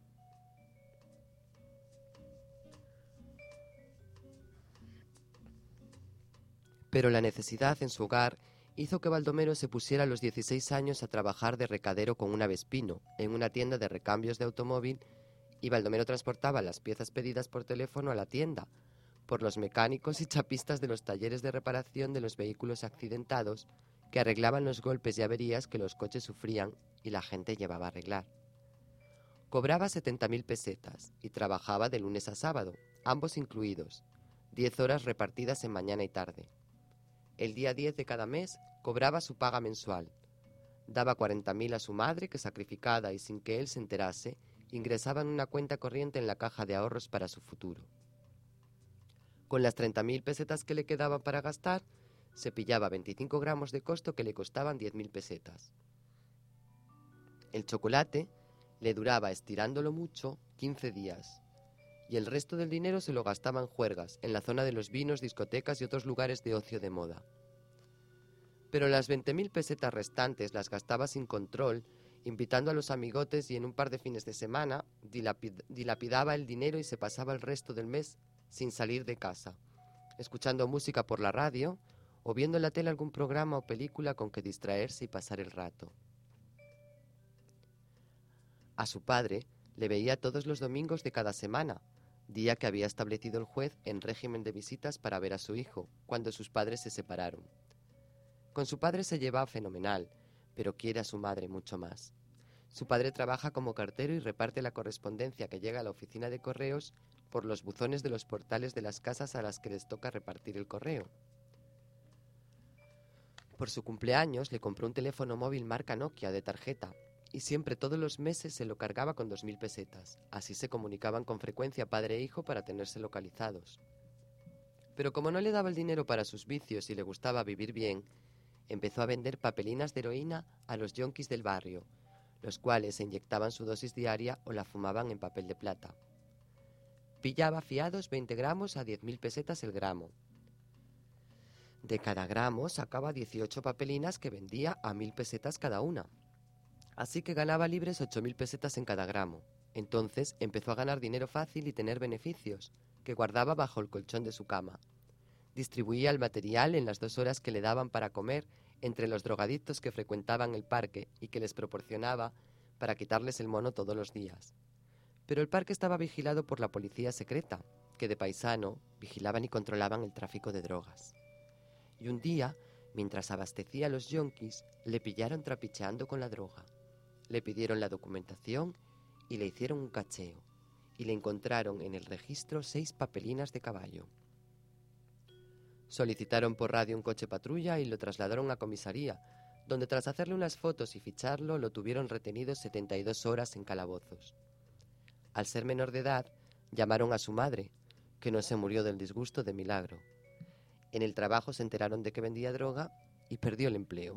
Pero la necesidad en su hogar hizo que Baldomero se pusiera a los 16 años a trabajar de recadero con un avespino en una tienda de recambios de automóvil, y Baldomero transportaba las piezas pedidas por teléfono a la tienda por los mecánicos y chapistas de los talleres de reparación de los vehículos accidentados que arreglaban los golpes y averías que los coches sufrían y la gente llevaba a arreglar. Cobraba 70.000 pesetas y trabajaba de lunes a sábado, ambos incluidos, 10 horas repartidas en mañana y tarde. El día 10 de cada mes cobraba su paga mensual. Daba 40.000 a su madre, que sacrificada y sin que él se enterase, ingresaba en una cuenta corriente en la caja de ahorros para su futuro. Con las 30.000 pesetas que le quedaban para gastar, se pillaba 25 gramos de costo que le costaban 10.000 pesetas. El chocolate le duraba, estirándolo mucho, 15 días, y el resto del dinero se lo gastaba en juergas, en la zona de los vinos, discotecas y otros lugares de ocio de moda. Pero las 20.000 pesetas restantes las gastaba sin control, invitando a los amigotes, y en un par de fines de semana dilapidaba el dinero y se pasaba el resto del mes sin salir de casa, escuchando música por la radio o viendo en la tele algún programa o película con que distraerse y pasar el rato. A su padre le veía todos los domingos de cada semana, día que había establecido el juez en régimen de visitas para ver a su hijo, cuando sus padres se separaron. Con su padre se lleva fenomenal, pero quiere a su madre mucho más. Su padre trabaja como cartero y reparte la correspondencia que llega a la oficina de correos por los buzones de los portales de las casas a las que les toca repartir el correo. Por su cumpleaños le compró un teléfono móvil marca Nokia de tarjeta, y siempre todos los meses se lo cargaba con 2.000 pesetas. Así se comunicaban con frecuencia padre e hijo para tenerse localizados. Pero como no le daba el dinero para sus vicios y le gustaba vivir bien, empezó a vender papelinas de heroína a los yonkis del barrio, los cuales se inyectaban su dosis diaria o la fumaban en papel de plata. Pillaba fiados 20 gramos a 10.000 pesetas el gramo. De cada gramo sacaba 18 papelinas que vendía a 1.000 pesetas cada una. Así que ganaba libres 8.000 pesetas en cada gramo. Entonces empezó a ganar dinero fácil y tener beneficios, que guardaba bajo el colchón de su cama. Distribuía el material en las 2 horas que le daban para comer entre los drogadictos que frecuentaban el parque y que les proporcionaba para quitarles el mono todos los días. Pero el parque estaba vigilado por la policía secreta, que de paisano vigilaban y controlaban el tráfico de drogas. Y un día, mientras abastecía a los yonkis, le pillaron trapicheando con la droga. Le pidieron la documentación y le hicieron un cacheo, y le encontraron en el registro 6 papelinas de caballo. Solicitaron por radio un coche patrulla y lo trasladaron a comisaría, donde tras hacerle unas fotos y ficharlo, lo tuvieron retenido 72 horas en calabozos. Al ser menor de edad, llamaron a su madre, que no se murió del disgusto de milagro. En el trabajo se enteraron de que vendía droga y perdió el empleo.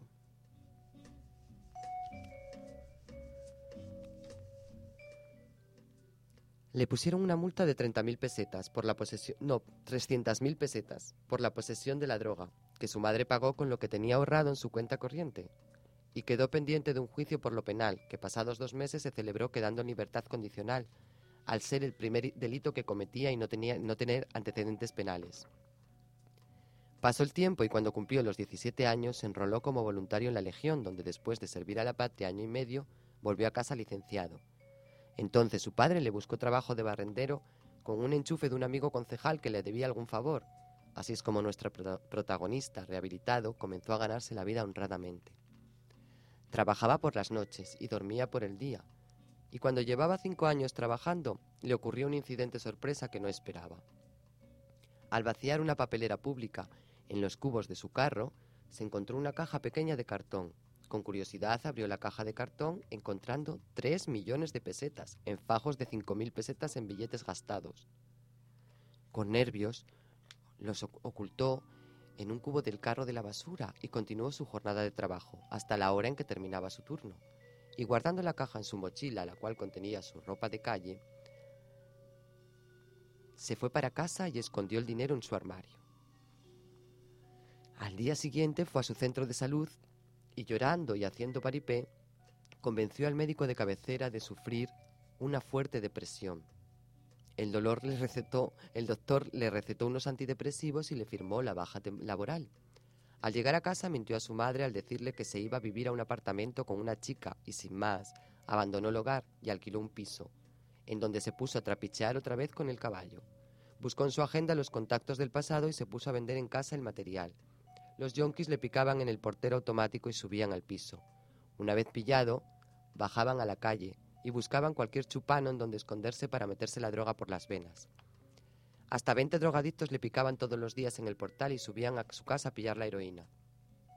Le pusieron una multa de 30.000 pesetas por la posesión... No, 300.000 pesetas por la posesión de la droga, que su madre pagó con lo que tenía ahorrado en su cuenta corriente. Y quedó pendiente de un juicio por lo penal, que pasados 2 meses se celebró quedando en libertad condicional, al ser el primer delito que cometía y no tener antecedentes penales. Pasó el tiempo y cuando cumplió los 17 años se enroló como voluntario en la Legión, donde después de servir a la patria 1 año y medio, volvió a casa licenciado. Entonces su padre le buscó trabajo de barrendero con un enchufe de un amigo concejal que le debía algún favor. Así es como nuestro protagonista, rehabilitado, comenzó a ganarse la vida honradamente. Trabajaba por las noches y dormía por el día. Y cuando llevaba 5 años trabajando, le ocurrió un incidente sorpresa que no esperaba. Al vaciar una papelera pública en los cubos de su carro, se encontró una caja pequeña de cartón. Con curiosidad abrió la caja de cartón, encontrando 3 millones de pesetas en fajos de 5.000 pesetas en billetes gastados. Con nervios, los ocultó en un cubo del carro de la basura y continuó su jornada de trabajo hasta la hora en que terminaba su turno. Y guardando la caja en su mochila, la cual contenía su ropa de calle, se fue para casa y escondió el dinero en su armario. Al día siguiente fue a su centro de salud y llorando y haciendo paripé, convenció al médico de cabecera de sufrir una fuerte depresión. El doctor le recetó unos antidepresivos y le firmó la baja laboral. Al llegar a casa mintió a su madre al decirle que se iba a vivir a un apartamento con una chica y sin más, abandonó el hogar y alquiló un piso, en donde se puso a trapichear otra vez con el caballo. Buscó en su agenda los contactos del pasado y se puso a vender en casa el material. Los yonkis le picaban en el portero automático y subían al piso. Una vez pillado, bajaban a la calle y buscaban cualquier chupano en donde esconderse para meterse la droga por las venas. Hasta 20 drogadictos le picaban todos los días en el portal y subían a su casa a pillar la heroína.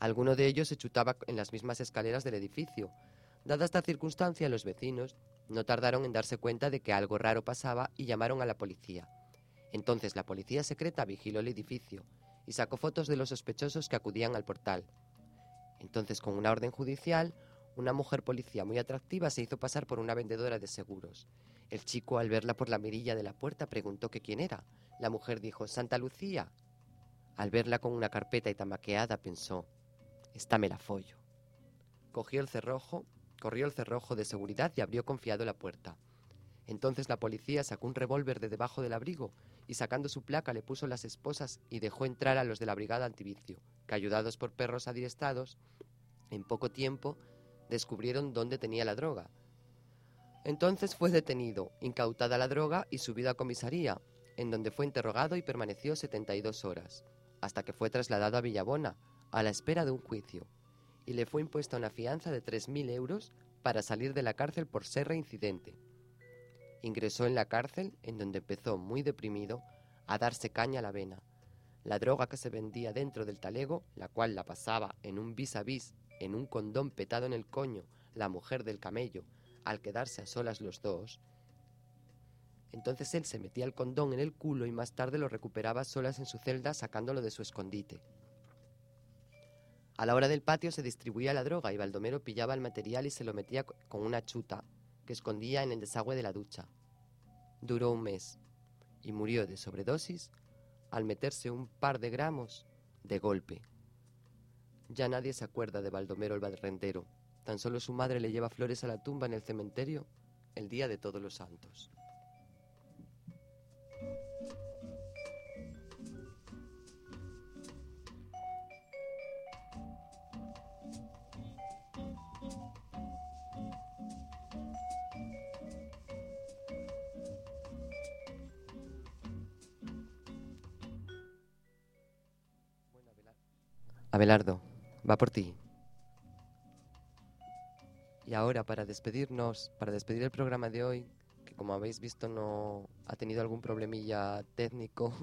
Alguno de ellos se chutaba en las mismas escaleras del edificio. Dada esta circunstancia, los vecinos no tardaron en darse cuenta de que algo raro pasaba y llamaron a la policía. Entonces la policía secreta vigiló el edificio y sacó fotos de los sospechosos que acudían al portal. Entonces, con una orden judicial, una mujer policía muy atractiva se hizo pasar por una vendedora de seguros. El chico, al verla por la mirilla de la puerta, preguntó que quién era. La mujer dijo, Santa Lucía. Al verla con una carpeta y tamaqueada, pensó, esta me la follo. Corrió el cerrojo de seguridad y abrió confiado la puerta. Entonces la policía sacó un revólver de debajo del abrigo y, sacando su placa, le puso las esposas y dejó entrar a los de la brigada antivicio, que, ayudados por perros adiestrados, en poco tiempo descubrieron dónde tenía la droga. Entonces fue detenido, incautada la droga y subido a comisaría, en donde fue interrogado y permaneció 72 horas, hasta que fue trasladado a Villabona, a la espera de un juicio, y le fue impuesta una fianza de 3.000 euros para salir de la cárcel por ser reincidente. Ingresó en la cárcel, en donde empezó, muy deprimido, a darse caña a la vena. La droga que se vendía dentro del talego, la cual la pasaba en un vis a vis, en un condón petado en el coño, la mujer del camello, al quedarse a solas los dos. Entonces él se metía el condón en el culo y más tarde lo recuperaba solas en su celda, sacándolo de su escondite. A la hora del patio se distribuía la droga y Baldomero pillaba el material y se lo metía con una chuta que escondía en el desagüe de la ducha. Duró un mes y murió de sobredosis al meterse un par de gramos de golpe. Ya nadie se acuerda de Baldomero el barrendero. Tan solo su madre le lleva flores a la tumba en el cementerio el día de Todos los Santos. Abelardo, va por ti. Y ahora, para despedir el programa de hoy, que como habéis visto no ha tenido algún problemilla técnico,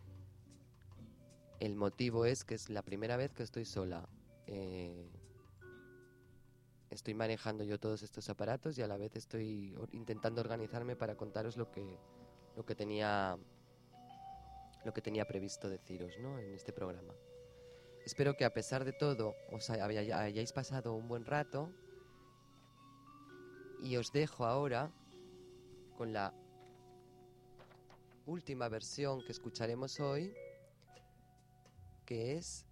el motivo es que es la primera vez que estoy sola. Estoy manejando yo todos estos aparatos y a la vez estoy intentando organizarme para contaros lo que tenía previsto deciros, ¿no?, en este programa. Espero que a pesar de todo os hayáis pasado un buen rato y os dejo ahora con la última versión que escucharemos hoy, que es